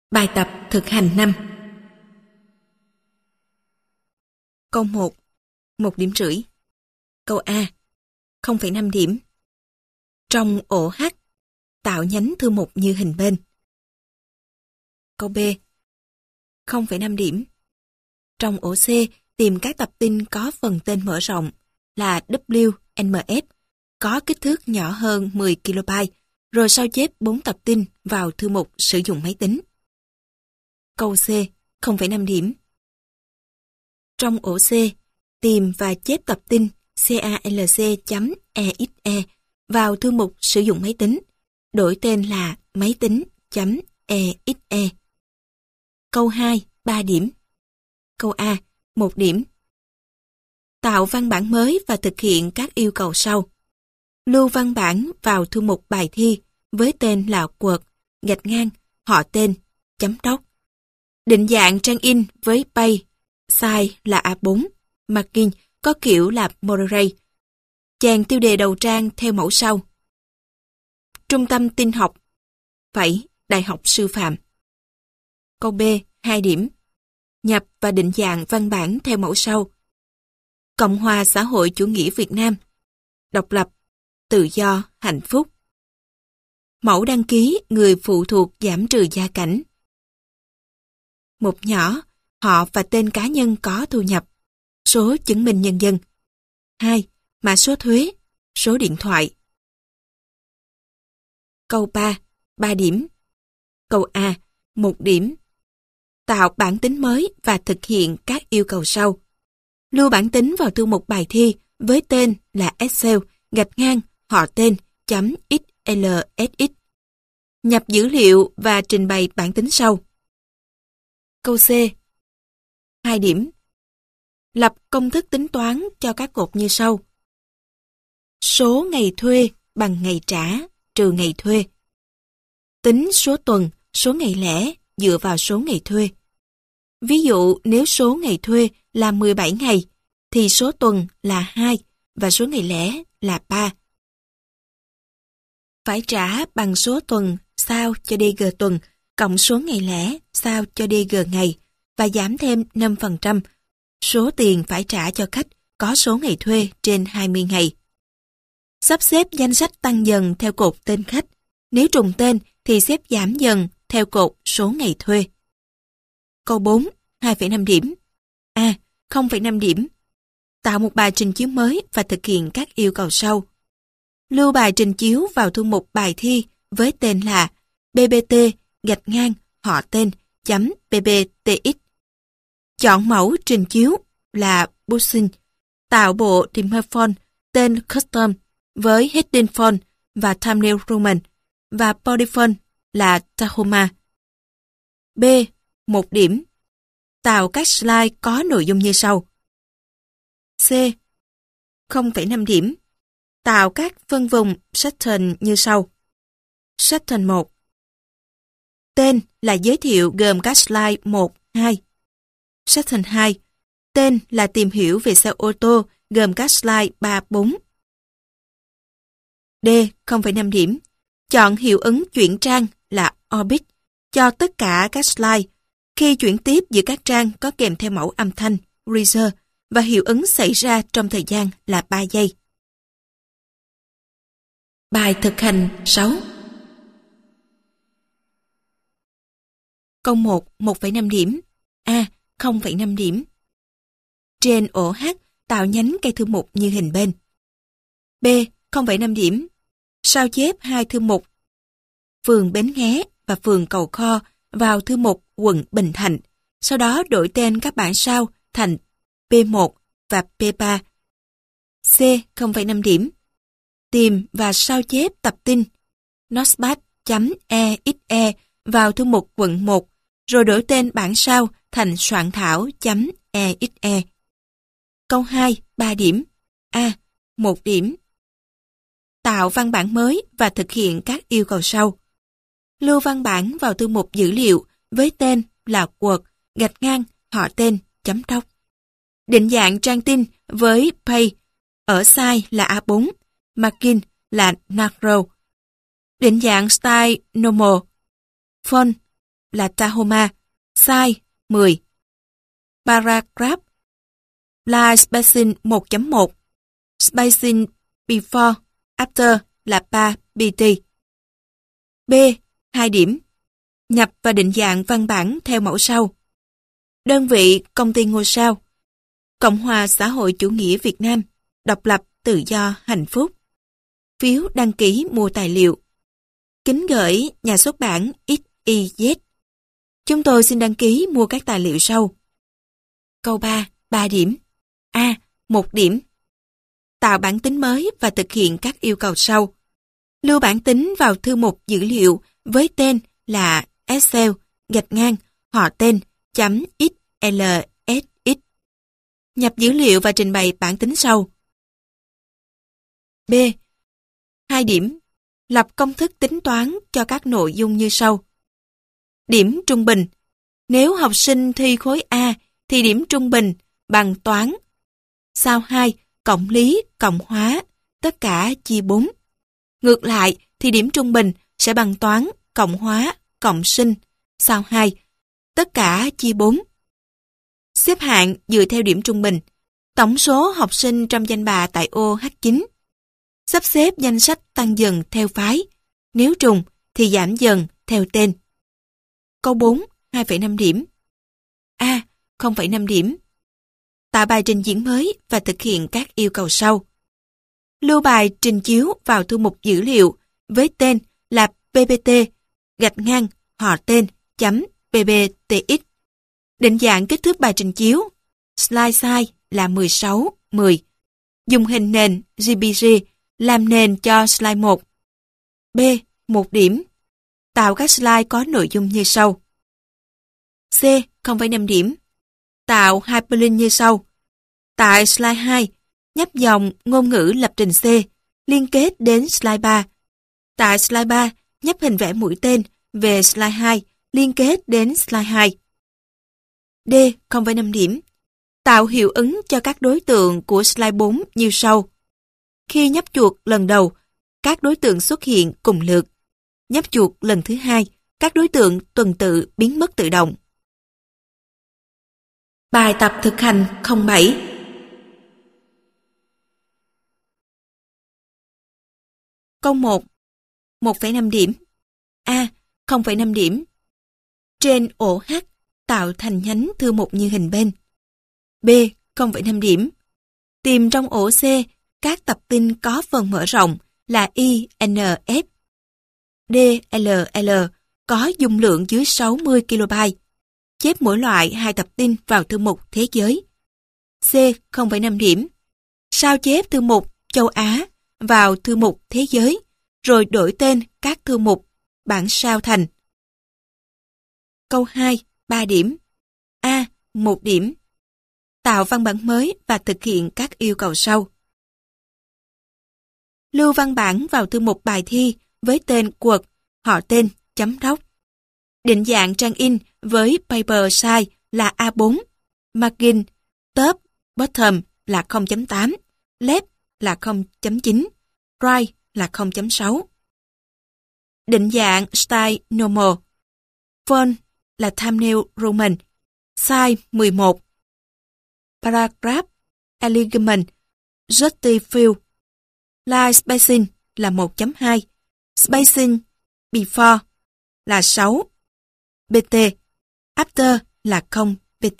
Bài tập thực hành 5. Câu 1, 1,5 điểm. Câu A, 0,5 điểm. Trong ổ H, tạo nhánh thư mục như hình bên. Câu B, 0,5 điểm. Trong ổ C, tìm các tập tin có phần tên mở rộng là WMS, có kích thước nhỏ hơn 10 KB, rồi sao chép 4 tập tin vào thư mục sử dụng máy tính. Câu C, 0,5 điểm. Trong ổ C, tìm và chép tập tin calc.exe vào thư mục sử dụng máy tính, đổi tên là máy tính.exe. Câu 2, 3 điểm. Câu A, 1 điểm. Tạo văn bản mới và thực hiện các yêu cầu sau. Lưu văn bản vào thư mục bài thi với tên là Word, _ họ tên, chấm doc. Định dạng trang in với page, size là A4, margin có kiểu là moderate. Chèn tiêu đề đầu trang theo mẫu sau. Trung tâm tin học, Đại học Sư phạm. Câu B, 2 điểm. Nhập và định dạng văn bản theo mẫu sau. Cộng hòa xã hội chủ nghĩa Việt Nam. Độc lập, tự do, hạnh phúc. Mẫu đăng ký người phụ thuộc giảm trừ gia cảnh. Mục nhỏ, họ và tên cá nhân có thu nhập. Số chứng minh nhân dân. 2. Mã số thuế, số điện thoại. Câu 3, 3 điểm. Câu A, 1 điểm. Tạo bản tính mới và thực hiện các yêu cầu sau. Lưu bản tính vào thư mục bài thi với tên là Excel, _ họ tên, .xlsx. Nhập dữ liệu và trình bày bản tính sau. Câu C, 2 điểm. Lập công thức tính toán cho các cột như sau. Số ngày thuê bằng ngày trả trừ ngày thuê. Tính số tuần, số ngày lẻ dựa vào số ngày thuê. Ví dụ nếu số ngày thuê là 17 ngày, thì số tuần là 2 và số ngày lẻ là 3. Phải trả bằng số tuần sao cho DG tuần cộng số ngày lẻ sao cho DG ngày và giảm thêm 5% số tiền phải trả cho khách có số ngày thuê trên 20 ngày. Sắp xếp danh sách tăng dần theo cột tên khách. Nếu trùng tên thì xếp giảm dần theo cột số ngày thuê. Câu 4, 2,5 điểm. A, 0,5 điểm. Tạo một bài trình chiếu mới và thực hiện các yêu cầu sau. Lưu bài trình chiếu vào thư mục bài thi với tên là BBT _ họ tên .bbtx. Chọn mẫu trình chiếu là Busing. Tạo bộ Dimmer font tên custom với heading font và thumbnail Roman và body font là Tahoma. B, 1 điểm. Tạo các slide có nội dung như sau. C, 0,5 điểm. Tạo các phân vùng section như sau. Section 1. Tên là giới thiệu gồm các slide 1, 2. Section 2. Tên là tìm hiểu về xe ô tô gồm các slide 3, 4. D, 0,5 điểm. Chọn hiệu ứng chuyển trang là Orbit cho tất cả các slide. Khi chuyển tiếp giữa các trang có kèm theo mẫu âm thanh Reader và hiệu ứng xảy ra trong thời gian là 3 giây. Bài thực hành 6. Câu 1, 1,5 điểm. A, 0,5 điểm. Trên ổ H, tạo nhánh cây thư mục như hình bên. B, 0,5 điểm. Sao chép hai thư mục phường Bến Nghé và phường Cầu Kho vào thư mục quận Bình Thạnh, sau đó đổi tên các bản sao thành P1 và P3. C, 0,5 điểm. Tìm và sao chép tập tin notepad.exe vào thư mục quận 1, rồi đổi tên bản sao thành soạn thảo.exe. Câu 2, 3 điểm. A, 1 điểm. Tạo văn bản mới và thực hiện các yêu cầu sau. Lưu văn bản vào thư mục dữ liệu với tên là Word, _ họ tên, chấm doc. Định dạng trang tin với page, ở size là A4, margin là narrow. Định dạng style normal, font là Tahoma, size 10. Paragraph là spacing 1.1, spacing before, after là 3 bt. B. 2 điểm. Nhập và định dạng văn bản theo mẫu sau. Đơn vị công ty ngôi sao. Cộng hòa xã hội chủ nghĩa Việt Nam, độc lập, tự do, hạnh phúc. Phiếu đăng ký mua tài liệu. Kính gửi nhà xuất bản XYZ. Chúng tôi xin đăng ký mua các tài liệu sau. Câu 3, 3 điểm. A. 1 điểm. Tạo bản tính mới và thực hiện các yêu cầu sau. Lưu bản tính vào thư mục dữ liệu với tên là Excel _ họ tên .xlsx. Nhập dữ liệu và trình bày bản tính sau. B. 2 điểm. Lập công thức tính toán cho các nội dung như sau. Điểm trung bình. Nếu học sinh thi khối A thì điểm trung bình bằng toán. Sao 2, cộng lý, cộng hóa, tất cả chia 4. Ngược lại thì điểm trung bình sẽ bằng toán, cộng hóa, cộng sinh. Sao 2, tất cả chia 4. Xếp hạng dựa theo điểm trung bình. Tổng số học sinh trong danh bạ tại ô H9. Sắp xếp danh sách tăng dần theo phái. Nếu trùng thì giảm dần theo tên. Câu 4, 2,5 điểm. A. 0,5 điểm. Tạo bài trình diễn mới và thực hiện các yêu cầu sau. Lưu bài trình chiếu vào thư mục dữ liệu với tên là PPT _ họ tên .pptx. Định dạng kích thước bài trình chiếu. Slide size là 16:10. Dùng hình nền JPG làm nền cho slide 1. B. 1 điểm. Tạo các slide có nội dung như sau. C. 0,5 điểm. Tạo hyperlink như sau. Tại slide 2, nhấp dòng ngôn ngữ lập trình C, liên kết đến slide 3. Tại slide 3, nhấp hình vẽ mũi tên về slide 2, liên kết đến slide 2. D. 0,5 điểm. Tạo hiệu ứng cho các đối tượng của slide 4 như sau. Khi nhấp chuột lần đầu, các đối tượng xuất hiện cùng lượt. Nhấp chuột lần thứ hai, các đối tượng tuần tự biến mất tự động. Bài tập thực hành 07. Câu 1. 1,5 điểm. A. 0,5 điểm. Trên ổ H tạo thành nhánh thư mục như hình bên. B. 0,5 điểm. Tìm trong ổ C các tập tin có phần mở rộng là INF. DLL có dung lượng dưới 60 KB. Chép mỗi loại 2 tập tin vào thư mục thế giới. C. 0,5 điểm. Sao chép thư mục châu Á vào thư mục thế giới, rồi đổi tên các thư mục bản sao thành. Câu 2, 3 điểm. A. 1 điểm. Tạo văn bản mới và thực hiện các yêu cầu sau. Lưu văn bản vào thư mục bài thi với tên Word, họ tên, chấm doc. Định dạng trang in với paper size là A4, margin, top, bottom là 0.8, left là 0.9, right là 0.6. Định dạng style normal. Font là Times New Roman, size 11. Paragraph, elegant, justified. Line spacing là 1.2, spacing before là 6 bt, after là 0 bt.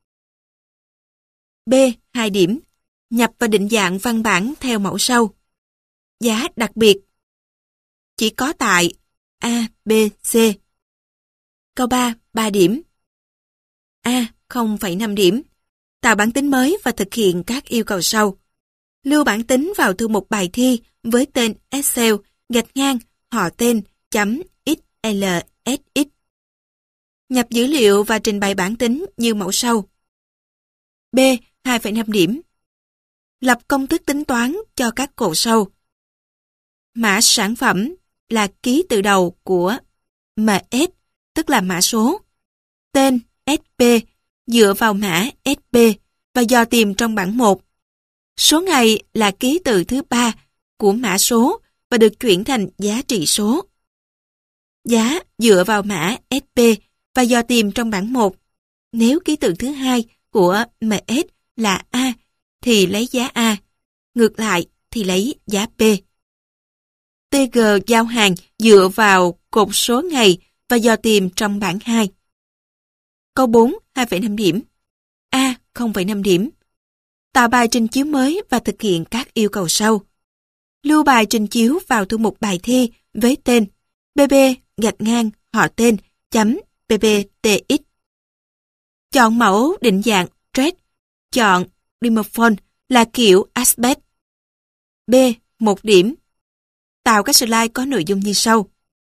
B. 2 điểm. Nhập và định dạng văn bản theo mẫu sau. Giá đặc biệt chỉ có tại A, B, C. Câu 3, 3 điểm. A. 0,5 điểm. Tạo bản tính mới và thực hiện các yêu cầu sau. Lưu bản tính vào thư mục bài thi với tên Excel _ họ tên .xlsx. Nhập dữ liệu và trình bày bản tính như mẫu sau. B. 2,5 điểm. Lập công thức tính toán cho các cột sau. Mã sản phẩm là ký tự đầu của MS, tức là mã số. Tên SP dựa vào mã SP và dò tìm trong bảng 1. Số ngày là ký tự thứ 3 của mã số và được chuyển thành giá trị số. Giá dựa vào mã SP và dò tìm trong bảng 1. Nếu ký tự thứ hai của MS là A thì lấy giá A, ngược lại thì lấy giá B. TG giao hàng dựa vào cột số ngày và dò tìm trong bảng 2. Câu 4, 2,5 điểm. A, 0,5 điểm. Tạo bài trình chiếu mới và thực hiện các yêu cầu sau. Lưu bài trình chiếu vào thư mục bài thi với tên bb-họ tên chấm pptx. Chọn mẫu định dạng TRED. Chọn Dimorphone là kiểu aspect. B, 1 điểm. Tạo các slide có nội dung như sau.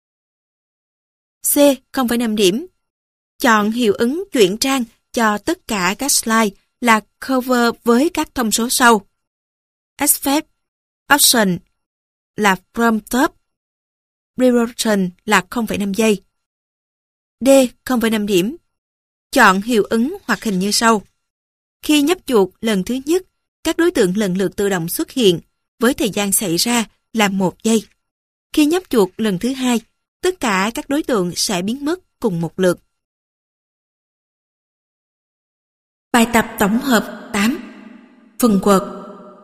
C, 0,5 điểm. Chọn hiệu ứng chuyển trang cho tất cả các slide là cover với các thông số sau. Aspect Option là from top. Duration là 0,5 giây. D, 0,5 điểm. Chọn hiệu ứng hoạt hình như sau. Khi nhấp chuột lần thứ nhất, các đối tượng lần lượt tự động xuất hiện với thời gian xảy ra là 1 giây. Khi nhấp chuột lần thứ hai, tất cả các đối tượng sẽ biến mất cùng một lượt. Bài tập tổng hợp 8. Phần Word.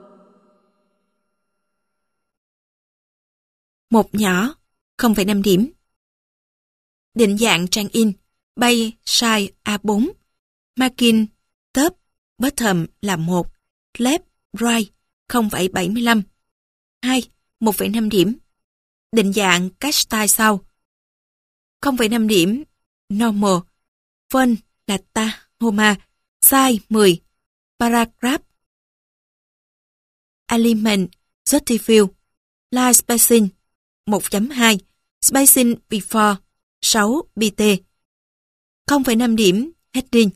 Một nhỏ, 0,5 điểm. Định dạng trang in, bay size A4, margin top, bottom là 1, left, right, 0,75. 2, 1,5 điểm. Định dạng các style sau. 0,5 điểm, normal, font là Tahoma, size 10, paragraph, element, justify, line spacing, 1.2, spacing before, 6 bt. 0,5 điểm, heading.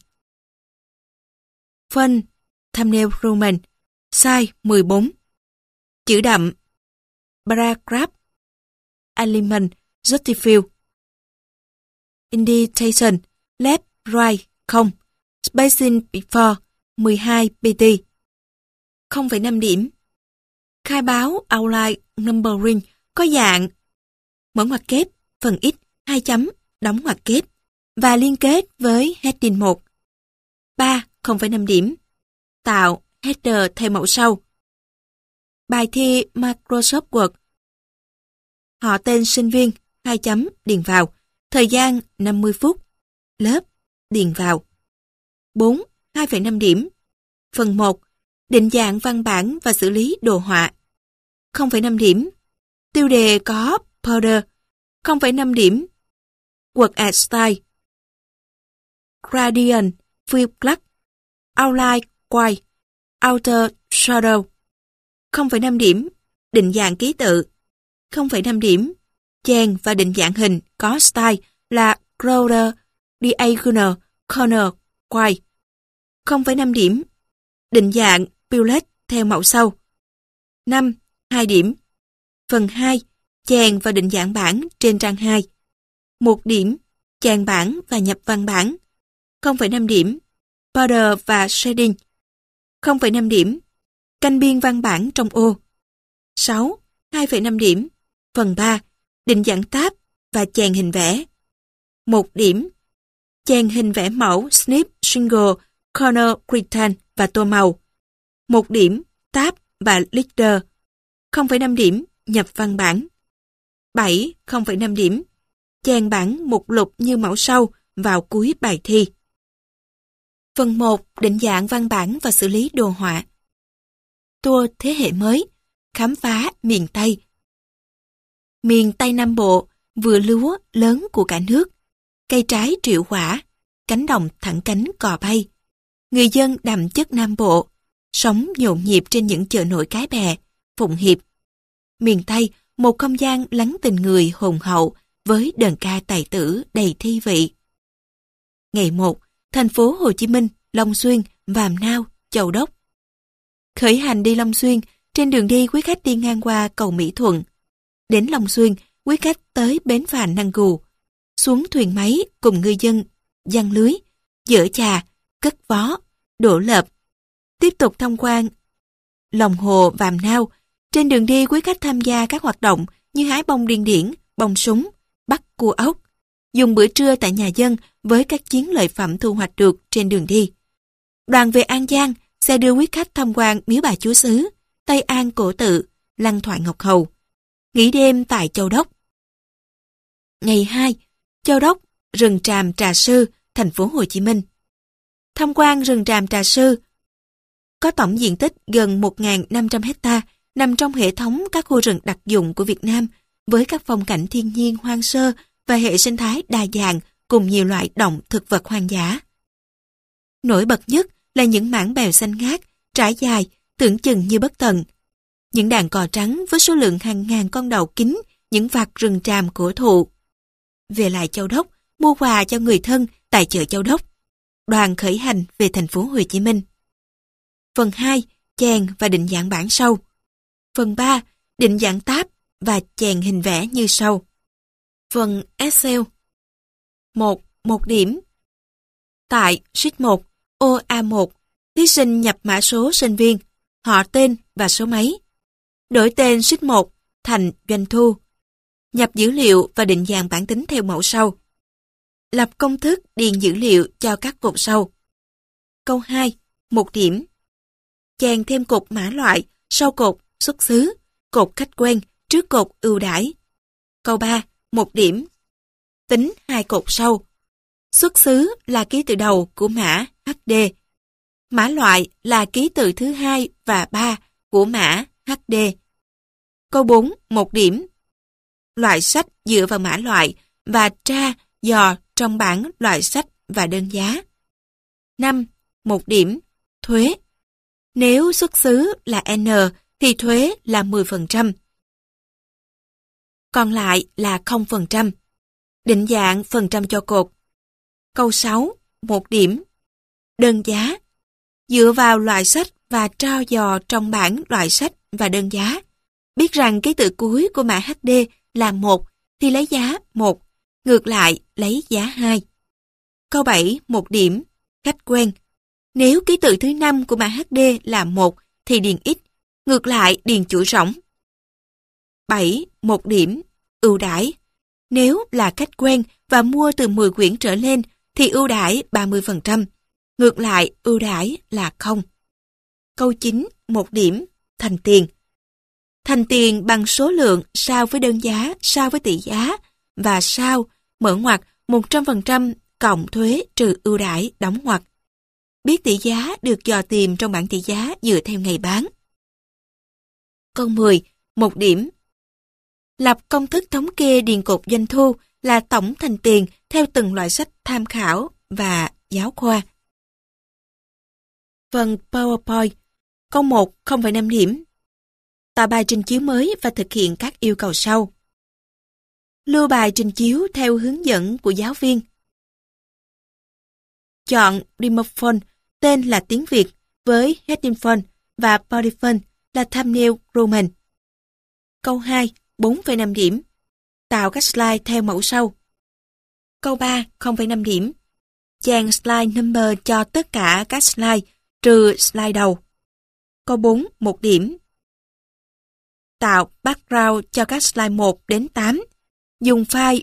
Font, thumbnail Roman, size 14. Chữ đậm, paragraph, element, justify. Indentation, left, right, 0. Spacing before, 12 bt. 0,5 điểm. Khai báo outline numbering có dạng mở ngoặc kép, phần x, 2 chấm, đóng ngoặc kép và liên kết với heading 1. 3, 0,5 điểm. Tạo header theo mẫu sau. Bài thi Microsoft Word. Họ tên sinh viên, 2 chấm, điền vào. Thời gian 50 phút. Lớp, điền vào. 4, 2,5 điểm. Phần 1. Định dạng văn bản và xử lý đồ họa. 0,5 điểm. Tiêu đề có border. 0,5 điểm. Word Art Style. Gradient, Fill Black. Outline White. Outer Shadow. 0,5 điểm. Định dạng ký tự. 0,5 điểm. Chèn và định dạng hình có style là Crowder, Diagonal, Corner, White. 0,5 điểm. Định dạng Bullet theo mẫu sau. 5, 2 điểm. Phần 2. Chèn và định dạng bảng trên trang 2. 1 điểm. Chèn bảng và nhập văn bản. 0,5 điểm. Border và shading. 0,5 điểm. Canh biên văn bản trong ô. 6, 2,5 điểm. Phần 3. Định dạng tab và chèn hình vẽ. 1 điểm. Chèn hình vẽ mẫu snip, single, corner, rectangle và tô màu. 1 điểm. Tab và leader. 0,5 điểm. Nhập văn bản. 7, 0,5 điểm. Chèn bảng mục lục như mẫu sau vào cuối bài thi. Phần 1. Định dạng văn bản và xử lý đồ họa. Tour thế hệ mới. Khám phá miền Tây. Miền Tây Nam Bộ, vựa lúa lớn của cả nước. Cây trái triệu quả, cánh đồng thẳng cánh cò bay. Người dân đậm chất Nam Bộ, sống nhộn nhịp trên những chợ nổi Cái Bè, Phụng Hiệp. Miền Tây, một không gian lắng tình người hồn hậu với đờn ca tài tử đầy thi vị. Ngày 1, thành phố Hồ Chí Minh, Long Xuyên, Vàm Nao, Châu Đốc. Khởi hành đi Long Xuyên, trên đường đi quý khách đi ngang qua cầu Mỹ Thuận. Đến Long Xuyên, quý khách tới bến phà Năng Gù. Xuống thuyền máy cùng ngư dân, giăng lưới, dỡ chà, cất vó, đổ lợp. Tiếp tục tham quan lòng hồ Vàm Nao. Trên đường đi quý khách tham gia các hoạt động như hái bông điên điển, bông súng, bắt cua ốc, dùng bữa trưa tại nhà dân với các chiến lợi phẩm thu hoạch được trên đường đi. Đoàn về An Giang, xe đưa quý khách tham quan Miếu Bà Chúa Xứ, Tây An Cổ Tự, Lăng Thoại Ngọc Hầu. Nghỉ đêm tại Châu Đốc. Ngày 2, Châu Đốc, rừng tràm Trà Sư, thành phố Hồ Chí Minh. Tham quan rừng tràm Trà Sư có tổng diện tích gần 1.500 hecta, nằm trong hệ thống các khu rừng đặc dụng của Việt Nam với các phong cảnh thiên nhiên hoang sơ và hệ sinh thái đa dạng cùng nhiều loại động thực vật hoang dã. Nổi bật nhất là những mảng bèo xanh ngát, trải dài, tưởng chừng như bất tận. Những đàn cò trắng với số lượng hàng ngàn con đậu kín những vạt rừng tràm cổ thụ. Về lại Châu Đốc, mua quà cho người thân tại chợ Châu Đốc. Đoàn khởi hành về thành phố Hồ Chí Minh. Phần 2, chèn và định dạng bản sau. Phần 3, định dạng tab và chèn hình vẽ như sau. Phần Excel. 1. 1 điểm. Tại sheet 1, ô A1, thí sinh nhập mã số sinh viên, họ tên và số máy. Đổi tên sheet 1 thành doanh thu. Nhập dữ liệu và định dạng bản tính theo mẫu sau. Lập công thức điền dữ liệu cho các cột sau. Câu 2, 1 điểm. Chèn thêm cột mã loại, sau cột xuất xứ, cột khách quen, trước cột ưu đãi. Câu 3, 1 điểm. Tính 2 cột sau. Xuất xứ là ký tự đầu của mã HD. Mã loại là ký tự thứ 2 và 3 của mã HD. Câu 4, 1 điểm. Loại sách dựa vào mã loại và tra, dò trong bảng loại sách và đơn giá. 5. 1 điểm. Thuế. Nếu xuất xứ là N thì thuế là 10%. Còn lại là 0%. Định dạng phần trăm cho cột. Câu 6. 1 điểm. Đơn giá. Dựa vào loại sách và trao dò trong bảng loại sách và đơn giá. Biết rằng ký tự cuối của mã HD là 1 thì lấy giá 1, ngược lại lấy giá 2. Câu 7. 1 điểm. Khách quen. Nếu ký tự thứ 5 của mã HD là 1 thì điền X, ngược lại điền chuỗi rỗng. 7. 1 điểm. Ưu đãi. Nếu là khách quen và mua từ 10 quyển trở lên thì ưu đãi 30%, ngược lại ưu đãi là 0. Câu 9. 1 điểm. Thành tiền. Thành tiền bằng số lượng sao với đơn giá, sao với tỷ giá và sao mở ngoặc 100% cộng thuế trừ ưu đãi đóng ngoặc. Biết tỷ giá được dò tìm trong bảng tỷ giá dựa theo ngày bán. Câu 10. 1 điểm. Lập công thức thống kê điền cột doanh thu là tổng thành tiền theo từng loại sách tham khảo và giáo khoa. Phần PowerPoint. Câu 1, 0,5 điểm. Tạo bài trình chiếu mới và thực hiện các yêu cầu sau. Lưu bài trình chiếu theo hướng dẫn của giáo viên. Chọn Remote Font, tên là tiếng Việt, với Heading Font và Body Font là Thumbnail Roman. Câu 2, 4,5 điểm. Tạo các slide theo mẫu sau. Câu 3, 0,5 điểm. Chèn slide number cho tất cả các slide, trừ slide đầu. Câu 4, 1 điểm. Tạo background cho các slide 1 đến 8. Dùng file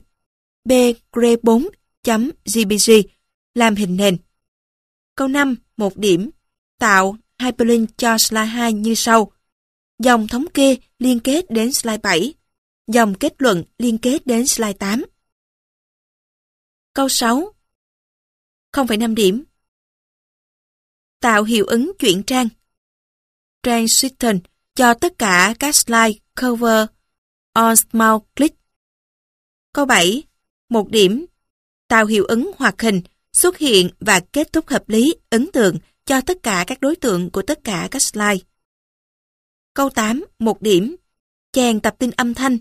bgre4.jpg làm hình nền. Câu 5, 1 điểm. Tạo hyperlink cho slide 2 như sau. Dòng thống kê liên kết đến slide 7. Dòng kết luận liên kết đến slide 8. Câu 6, 0,5 điểm. Tạo hiệu ứng chuyển trang Transition cho tất cả các slide cover on small click. Câu 7, 1 điểm. Tạo hiệu ứng hoạt hình, xuất hiện và kết thúc hợp lý, ấn tượng cho tất cả các đối tượng của tất cả các slide. Câu 8, 1 điểm. Chèn tập tin âm thanh.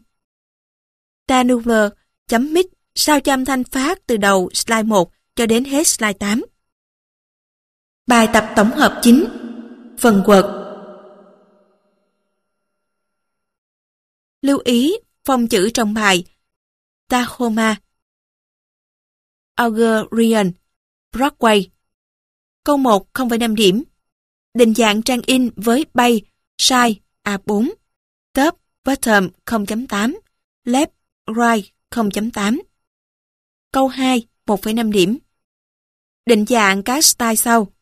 Tanuver.mix sao cho âm thanh phát từ đầu slide 1 cho đến hết slide 8. Bài tập tổng hợp chính. Phần Word. Lưu ý phông chữ trong bài Tahoma, Augurian, Broadway. Câu 1, 0,5 điểm. Định dạng trang in với bay, size A4, top, bottom 0.8, left, right 0.8. Câu 2, 1,5 điểm. Định dạng các style sau.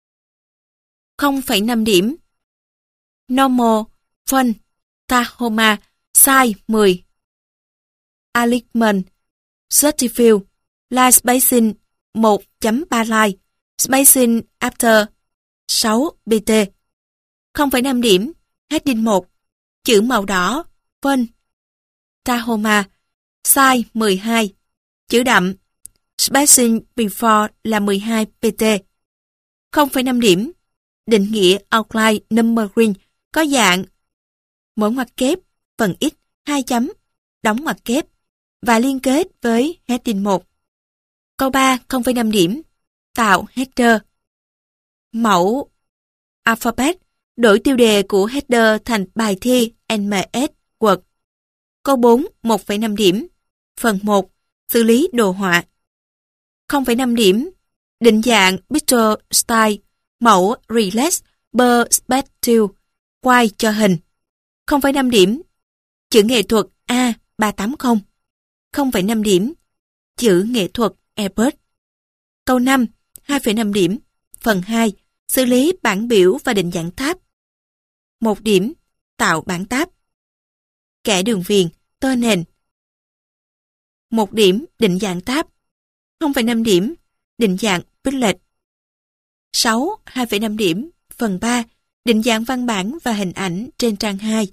0,5 điểm. Normal, Fun, Tahoma, size 10. Alignment, Certified, Line Spacing 1.3 line, Spacing After 6 bt. 0,5 điểm. Heading 1, chữ màu đỏ, Fun, Tahoma, size 12, chữ đậm, Spacing Before là 12 pt. 0,5 điểm. Định nghĩa Outline Numbering có dạng mỗi ngoặc kép, phần x, 2 chấm, đóng ngoặc kép và liên kết với Heading 1. Câu 3, 0,5 điểm. Tạo header. Mẫu Alphabet đổi tiêu đề của header thành bài thi NMS Word. Câu 4, 1,5 điểm. Phần 1, xử lý đồ họa. 0,5 điểm. Định dạng Picture Style, mẫu Relax Perspective, quay cho hình. 0,5 điểm. Chữ nghệ thuật A380. 0,5 điểm. Chữ nghệ thuật Airbus. Câu 5, 2,5 điểm. Phần 2, xử lý bảng biểu và định dạng tab. 1 điểm. Tạo bảng tab. Kẻ đường viền, tơ nền. 1 điểm. Định dạng tab. 0,5 điểm. Định dạng Padlet. 6, 2,5 điểm. Phần 3, định dạng văn bản và hình ảnh trên trang 2.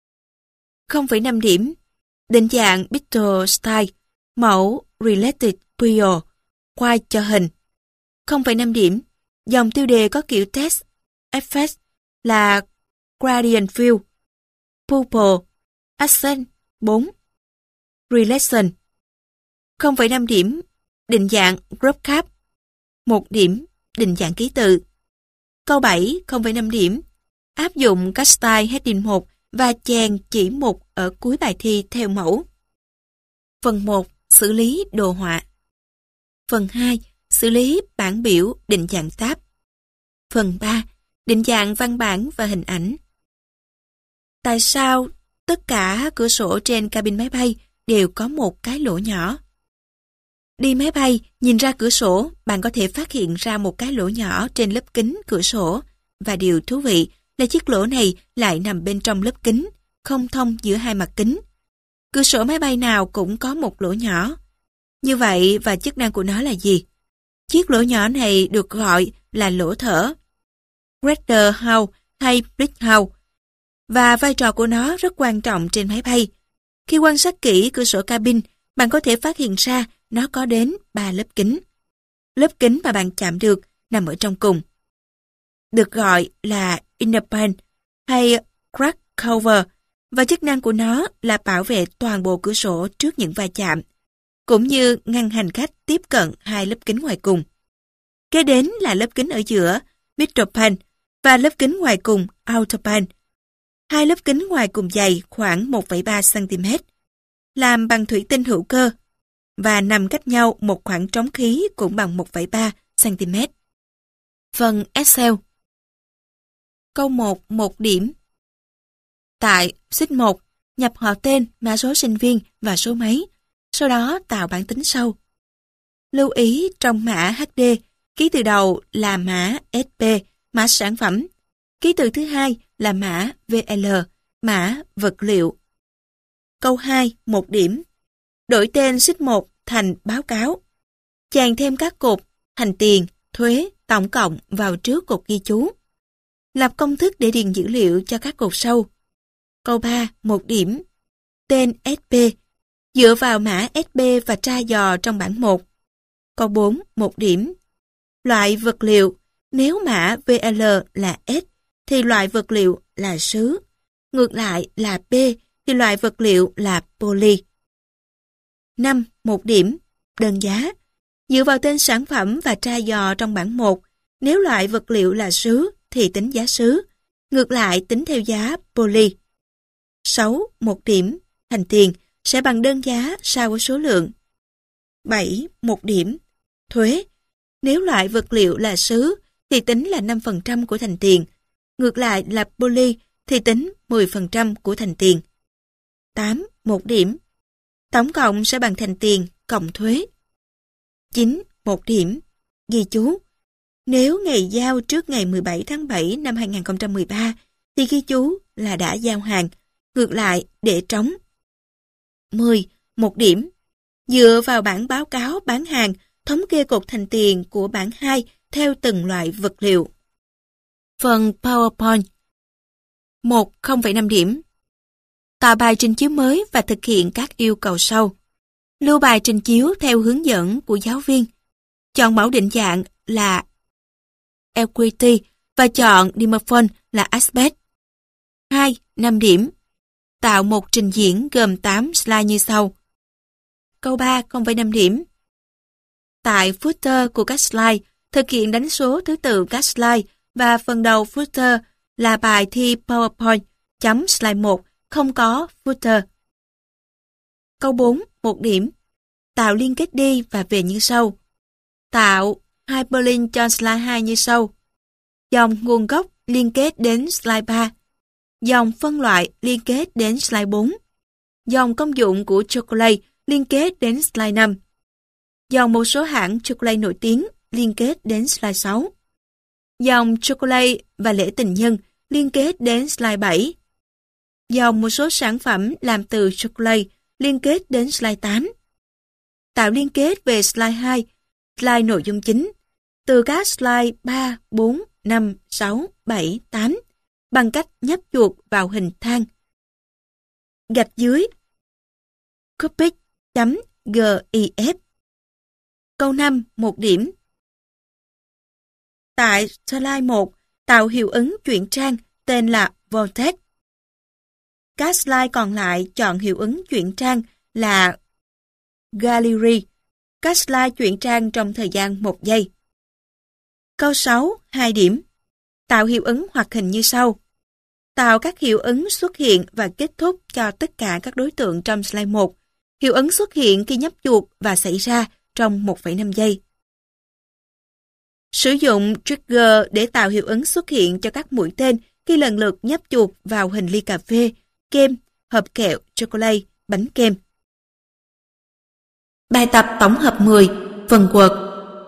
0,5 điểm. Định dạng Picture Style, mẫu Related Pure, quay cho hình. 0,5 điểm. Dòng tiêu đề có kiểu text effect là Gradient Fill, Purple, Accent 4, Relation. 0,5 điểm. Định dạng Group Cap. 1 điểm. Định dạng ký tự. Câu 7, 0,5 điểm. Áp dụng các style Heading 1 và chèn chỉ mục ở cuối bài thi theo mẫu. Phần 1, xử lý đồ họa. Phần 2, xử lý bảng biểu định dạng tab. Phần 3, định dạng văn bản và hình ảnh. Tại sao tất cả cửa sổ trên cabin máy bay đều có một cái lỗ nhỏ? Đi máy bay, nhìn ra cửa sổ, bạn có thể phát hiện ra một cái lỗ nhỏ trên lớp kính cửa sổ. Và điều thú vị là chiếc lỗ này lại nằm bên trong lớp kính, không thông giữa hai mặt kính. Cửa sổ máy bay nào cũng có một lỗ nhỏ. Như vậy và chức năng của nó là gì? Chiếc lỗ nhỏ này được gọi là lỗ thở, Rudder House hay Bridge House, và vai trò của nó rất quan trọng trên máy bay. Khi quan sát kỹ cửa sổ cabin, bạn có thể phát hiện ra nó có đến 3 lớp kính. Lớp kính mà bạn chạm được nằm ở trong cùng, được gọi là inner pane hay crack cover, và chức năng của nó là bảo vệ toàn bộ cửa sổ trước những va chạm, cũng như ngăn hành khách tiếp cận hai lớp kính ngoài cùng. Kế đến là lớp kính ở giữa, middle pane, và lớp kính ngoài cùng, outer pane. Hai lớp kính ngoài cùng dày khoảng 1,3 cm, làm bằng thủy tinh hữu cơ, và nằm cách nhau một khoảng trống khí cũng bằng 1,3 cm. Phần Excel. Câu 1, 1 điểm. Tại sheet 1, nhập họ tên, mã số sinh viên và số máy, sau đó tạo bảng tính sau. Lưu ý trong mã HD, ký tự đầu là mã SP, mã sản phẩm. Ký tự thứ hai là mã VL, mã vật liệu. Câu 2, 1 điểm. Đổi tên sheet 1 thành báo cáo. Chèn thêm các cột thành tiền, thuế, tổng cộng vào trước cột ghi chú. Lập công thức để điền dữ liệu cho các cột sau. Câu 3, 1 điểm. Tên SP. Dựa vào mã SP và tra dò trong bảng 1. Câu 4, 1 điểm. Loại vật liệu. Nếu mã VL là S, thì loại vật liệu là sứ. Ngược lại là P, thì loại vật liệu là poly. 5, 1 điểm. Đơn giá. Dựa vào tên sản phẩm và tra dò trong bảng 1. Nếu loại vật liệu là sứ, thì tính giá sứ. Ngược lại tính theo giá poly. 6, 1 điểm. Thành tiền sẽ bằng đơn giá sao với số lượng. 7, 1 điểm. Thuế. Nếu loại vật liệu là sứ, thì tính là 5% của thành tiền. Ngược lại là poly thì tính 10% của thành tiền. 8, 1 điểm. Tổng cộng sẽ bằng thành tiền cộng thuế. 9. 1 điểm. Ghi chú. Nếu ngày giao trước ngày 17 tháng 7 năm 2013 thì ghi chú là đã giao hàng. Ngược lại để trống. 10. 1 điểm. Dựa vào bảng báo cáo bán hàng, thống kê cột thành tiền của bảng 2 theo từng loại vật liệu. Phần PowerPoint. 1. 0,5 điểm. Tạo bài trình chiếu mới và thực hiện các yêu cầu sau. Lưu bài trình chiếu theo hướng dẫn của giáo viên. Chọn mẫu định dạng là Equity và chọn Dimorphone là Aspect. 2. 5 điểm. Tạo một trình diễn gồm 8 slide như sau. Câu 3. 0,5 điểm. Tại footer của các slide, thực hiện đánh số thứ tự các slide và phần đầu footer là bài thi PowerPoint chấm slide 1 không có footer. Câu 4. 1 điểm. Tạo liên kết đi và về như sau. Tạo hyperlink cho slide 2 như sau. Dòng nguồn gốc liên kết đến slide 3. Dòng phân loại liên kết đến slide 4. Dòng công dụng của chocolate liên kết đến slide 5. Dòng một số hãng chocolate nổi tiếng liên kết đến slide 6. Dòng chocolate và lễ tình nhân liên kết đến slide 7. Dòng một số sản phẩm làm từ chocolate liên kết đến slide 8. Tạo liên kết về slide 2, slide nội dung chính, từ các slide 3, 4, 5, 6, 7, 8 bằng cách nhấp chuột vào hình thang. Gạch dưới Copic.gif. Câu 5. 1 điểm. Tại slide 1, tạo hiệu ứng chuyển trang tên là Vortex. Các slide còn lại chọn hiệu ứng chuyển trang là Gallery. Các slide chuyển trang trong thời gian 1 giây. Câu 6. 2 điểm. Tạo hiệu ứng hoạt hình như sau. Tạo các hiệu ứng xuất hiện và kết thúc cho tất cả các đối tượng trong slide 1. Hiệu ứng xuất hiện khi nhấp chuột và xảy ra trong 1,5 giây. Sử dụng trigger để tạo hiệu ứng xuất hiện cho các mũi tên khi lần lượt nhấp chuột vào hình ly cà phê, kem, hộp kẹo, chocolate, bánh kem. Bài tập tổng hợp 10, phần Word.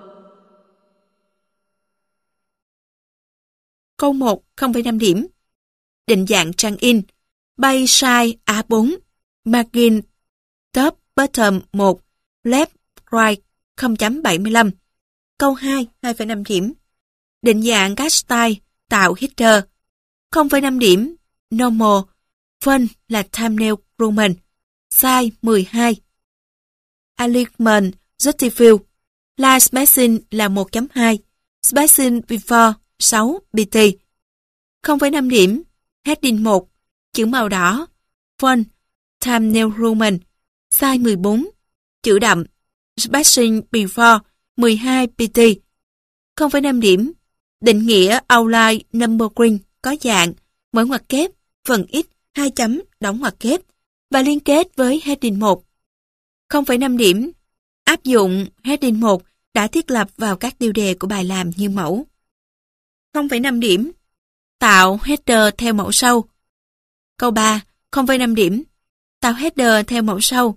Câu 1, 0,5 điểm. Định dạng trang in. Bay size A4. Margin top bottom 1. Left right 0.75. Câu 2, 2,5 điểm. Định dạng các style. Tạo header. 0,5 điểm. Normal. Font là thumbnail Roman. Size 12. Alignment Justify. Line spacing là 1.2. Spacing before 6 pt. 0,5 điểm. Heading 1. Chữ màu đỏ. Font thumbnail Roman. Size 14. Chữ đậm. Spacing before 12 pt. 0,5 điểm. Định nghĩa outline numbering có dạng mở ngoặc kép, phần x, 2 chấm, đóng ngoặc kép và liên kết với heading 1. 0,5 điểm. Áp dụng heading 1 đã thiết lập vào các tiêu đề của bài làm như mẫu. 0,5 điểm. Tạo header theo mẫu sau. Câu 3, 0,5 điểm. Tạo header theo mẫu sau.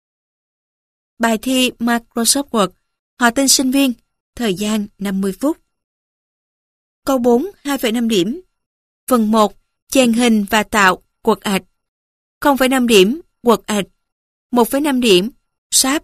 Bài thi Microsoft Word. Họ tên sinh viên. Thời gian 50 phút. Câu 4, 2,5 điểm. Phần 1. Chèn hình và tạo quật ạch. 0,5 điểm. Quật ạch. 1,5 điểm. Sáp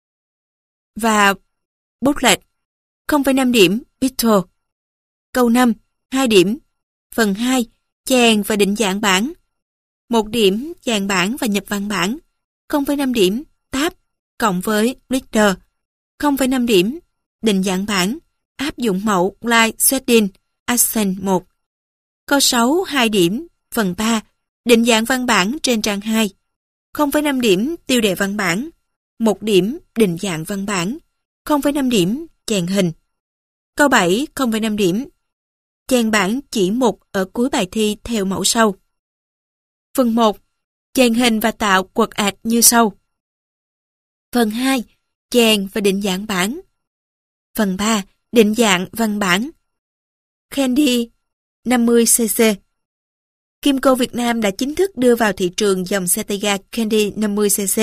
và booklet. 0,5 điểm. Picture. Câu 5. 2 điểm. Phần 2. Chèn và định dạng bảng. 1 điểm. Chèn bảng và nhập văn bản. 0,5 điểm. Tab cộng với Reader. 0,5 điểm. Định dạng bảng. Áp dụng mẫu Line Setting Accent 1. Câu 6. 2 điểm. Phần 3. Định dạng văn bản trên trang 2. 0,5 điểm. Tiêu đề văn bản. 1 điểm. Định dạng văn bản. 0,5 điểm. Chèn hình. Câu 7. 0,5 điểm. Chèn bảng chỉ mục ở cuối bài thi theo mẫu sau. Phần 1. Chèn hình và tạo quật ạch như sau. Phần 2. Chèn và định dạng bảng. Phần 3. Định dạng văn bản. Candy 50cc. Kimco Việt Nam đã chính thức đưa vào thị trường dòng xe tay ga Candy 50cc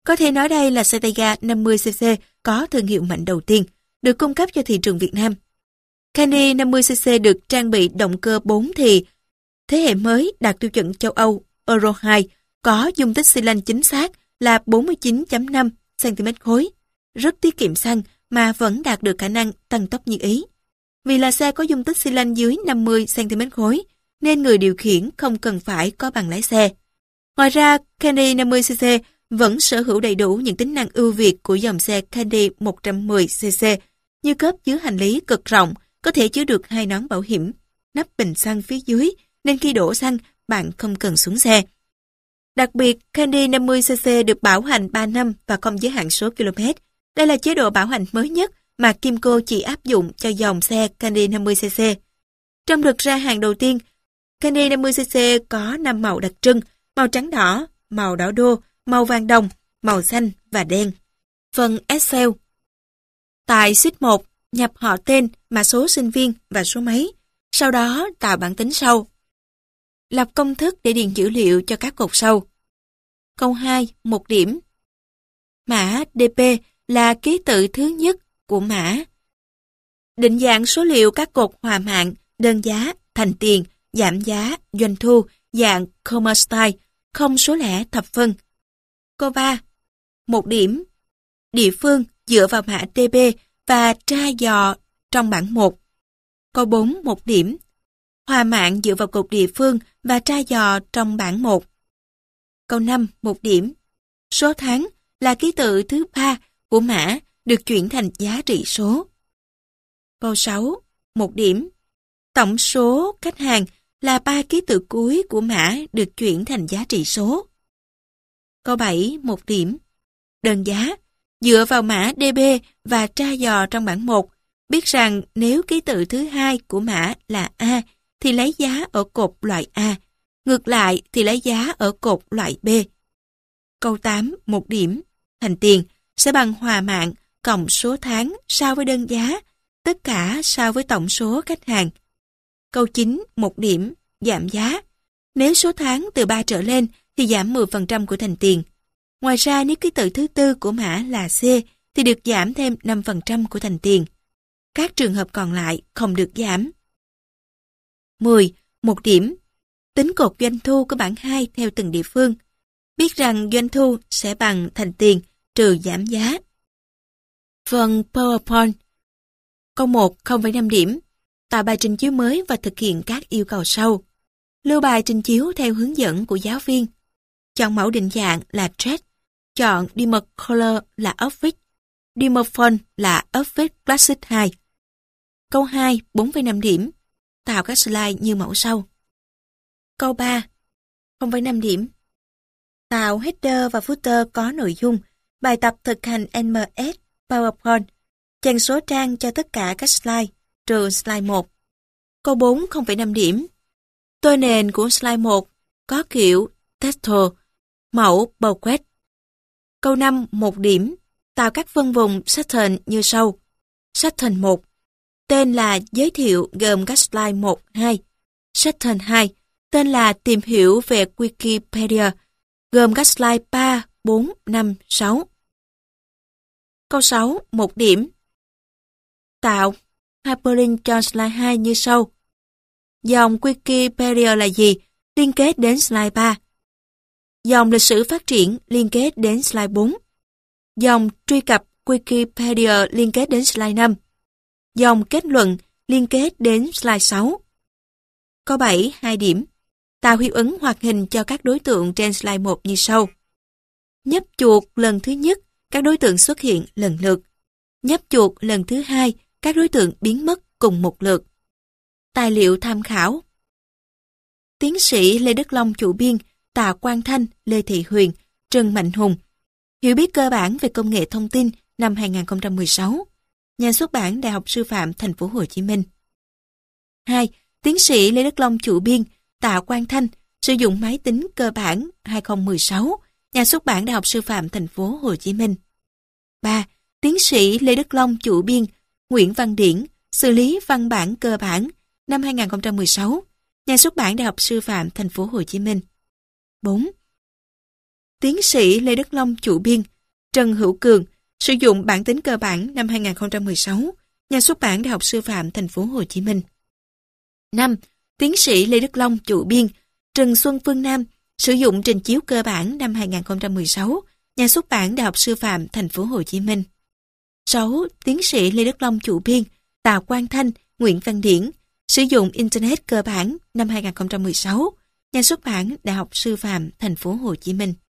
Có thể nói đây là xe tay ga 50cc có thương hiệu mạnh đầu tiên, được cung cấp cho thị trường Việt Nam. Candy 50cc được trang bị động cơ 4 thì thế hệ mới đạt tiêu chuẩn châu Âu Euro 2, có dung tích xi lanh chính xác là 49,5 cm khối, rất tiết kiệm xăng mà vẫn đạt được khả năng tăng tốc như ý. Vì là xe có dung tích xi lanh dưới 50 cm khối, nên người điều khiển không cần phải có bằng lái xe. Ngoài ra, Candy 50cc vẫn sở hữu đầy đủ những tính năng ưu việt của dòng xe Candy 110cc, như cốp chứa hành lý cực rộng, có thể chứa được 2 nón bảo hiểm, nắp bình xăng phía dưới, nên khi đổ xăng, bạn không cần xuống xe. Đặc biệt, Candy 50cc được bảo hành 3 năm và không giới hạn số km. Đây là chế độ bảo hành mới nhất mà Kimco chỉ áp dụng cho dòng xe Candy 50cc. Trong đợt ra hàng đầu tiên, Candy 50cc có 5 màu đặc trưng: màu trắng đỏ, màu đỏ đô, màu vàng đồng, màu xanh và đen. Phần Excel. Tại sheet 1, nhập họ tên, mã số sinh viên và số máy. Sau đó tạo bảng tính sau. Lập công thức để điền dữ liệu cho các cột sau. Câu 2, 1 điểm. Mã DP là ký tự thứ nhất của mã. Định dạng số liệu các cột hòa mạng, đơn giá, thành tiền, giảm giá, doanh thu, dạng comma style, không số lẻ thập phân. Câu 3, 1 điểm. Địa phương dựa vào mã DB và tra dò trong bảng 1. Câu 4, 1 điểm. Hòa mạng dựa vào cột địa phương và tra dò trong bảng 1. Câu 5, 1 điểm. Số tháng là ký tự thứ 3 của mã được chuyển thành giá trị số. Câu 6, 1 điểm. Tổng số khách hàng là 3 ký tự cuối của mã được chuyển thành giá trị số. Câu 7, 1 điểm. Đơn giá dựa vào mã DB và tra dò trong bảng 1, biết rằng nếu ký tự thứ 2 của mã là A thì lấy giá ở cột loại A, ngược lại thì lấy giá ở cột loại B. Câu 8, 1 điểm. Thành tiền sẽ bằng hòa mạng cộng số tháng so với đơn giá, tất cả so với tổng số khách hàng. Câu 9, 1 điểm. Giảm giá. Nếu số tháng từ 3 trở lên thì giảm 10% của thành tiền. Ngoài ra nếu ký tự thứ 4 của mã là C thì được giảm thêm 5% của thành tiền. Các trường hợp còn lại không được giảm. 10. 1 điểm. Tính cột doanh thu của bảng 2 theo từng địa phương. Biết rằng doanh thu sẽ bằng thành tiền trừ giảm giá. Phần PowerPoint. Câu 1, 0,5 điểm. Tạo bài trình chiếu mới và thực hiện các yêu cầu sau. Lưu bài trình chiếu theo hướng dẫn của giáo viên. Chọn mẫu định dạng là text. Chọn Dimmer Color là Office. Dimmer Font là Office Classic 2. Câu 2, 4,5 điểm. Tạo các slide như mẫu sau. Câu 3, 0,5 điểm. Tạo header và footer có nội dung. Bài tập thực hành MS PowerPoint. Chèn số trang cho tất cả các slide, trừ slide 1. Câu 4, 0,5 điểm. Tôi nền của slide 1 có kiểu textile, mẫu bouquet. Câu 5, 1 điểm. Tạo các phân vùng section như sau. Section 1. Tên là giới thiệu gồm các slide 1, 2. Section 2. Tên là tìm hiểu về Wikipedia gồm các slide 3, 4, 5, 6. Câu 6, 1 điểm. Tạo hyperlink cho slide 2 như sau. Dòng Wikipedia là gì? Liên kết đến slide 3. Dòng lịch sử phát triển liên kết đến slide 4. Dòng truy cập Wikipedia liên kết đến slide 5. Dòng kết luận liên kết đến slide 6. Câu 7, 2 điểm. Tạo hiệu ứng hoạt hình cho các đối tượng trên slide 1 như sau. Nhấp chuột lần thứ nhất, các đối tượng xuất hiện lần lượt. Nhấp chuột lần thứ hai, các đối tượng biến mất cùng một lượt. Tài liệu tham khảo. Tiến sĩ Lê Đức Long chủ biên, Tạ Quang Thanh, Lê Thị Huyền, Trần Mạnh Hùng. Hiểu biết cơ bản về công nghệ thông tin năm 2016. Nhà xuất bản Đại học Sư phạm Thành phố Hồ Chí Minh. 2. Tiến sĩ Lê Đức Long chủ biên, Tạ Quang Thanh, sử dụng máy tính cơ bản 2016. Nhà xuất bản Đại học Sư phạm Thành phố Hồ Chí Minh. 3. Tiến sĩ Lê Đức Long chủ biên, Nguyễn Văn Điển, xử lý văn bản cơ bản năm 2016. Nhà xuất bản Đại học Sư phạm Thành phố Hồ Chí Minh. 4. Tiến sĩ Lê Đức Long chủ biên, Trần Hữu Cường, sử dụng bản tính cơ bản năm 2016, Nhà xuất bản Đại học Sư phạm Thành phố Hồ Chí Minh. 5. Tiến sĩ Lê Đức Long, chủ biên, Trần Xuân Phương Nam, sử dụng trình chiếu cơ bản năm 2016, Nhà xuất bản Đại học Sư phạm Thành phố Hồ Chí Minh. 6. Tiến sĩ Lê Đức Long, chủ biên, Tạ Quang Thanh, Nguyễn Văn Điển, sử dụng Internet cơ bản năm 2016, Nhà xuất bản Đại học Sư phạm Thành phố Hồ Chí Minh.